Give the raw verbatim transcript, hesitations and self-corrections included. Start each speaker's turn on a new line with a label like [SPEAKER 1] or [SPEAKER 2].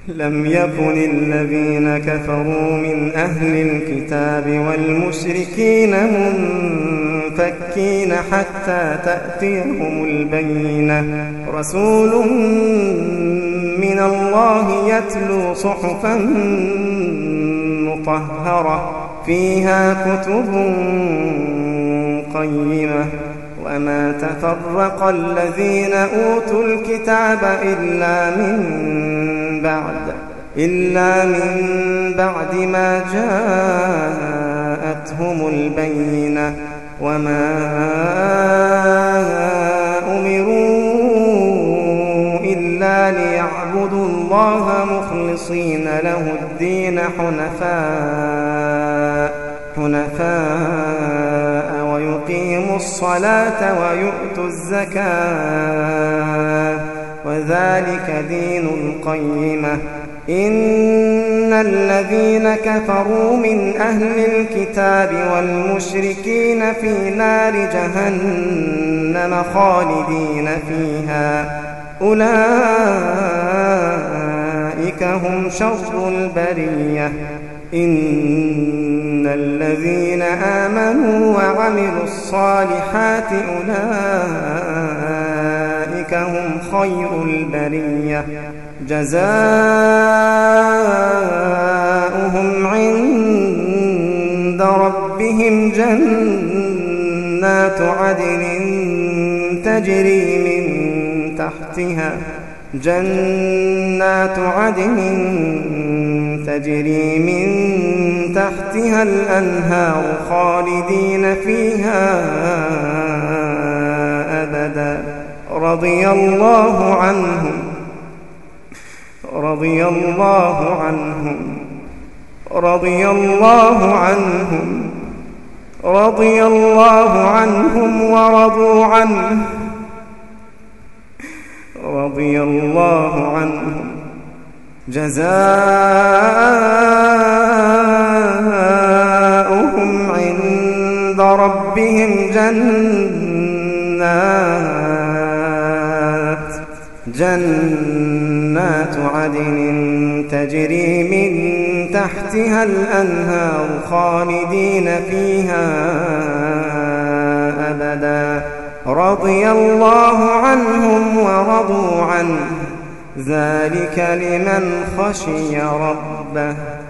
[SPEAKER 1] لم يكن الذين كفروا من أهل الكتاب والمشركين منفكين حتى تأتيهم البينة رسول من الله يتلو صحفا مطهرة فيها كتب قيمة وما تفرق الذين أوتوا الكتاب إلا من بعد إلا من بعد ما جاءتهم البينة وما أمروا إلا ليعبدوا الله مخلصين له الدين حنفاء حنفاء ويقيموا الصلاة ويؤتوا الزكاة وذلك دين القيمة إن الذين كفروا من أهل الكتاب والمشركين في نار جهنم خالدين فيها أولئك هم شر البرية إن الذين آمنوا وعملوا الصالحات أولئك هم خير البرية جزاؤهم عند ربهم جنات عدن تجري من تحتها جنات عدن تجري من تحتها الأنهار خالدين فيها أبدا رضي الله عنهم رضي الله عنهم رضي الله عنهم رضي الله عنهم ورضوا عنه رضي الله عنهم جزاؤهم عند ربهم جنات جنات عدن تجري من تحتها الأنهار خالدين فيها أبدا رضي الله عنهم ورضوا عنه ذلك لمن خشي ربه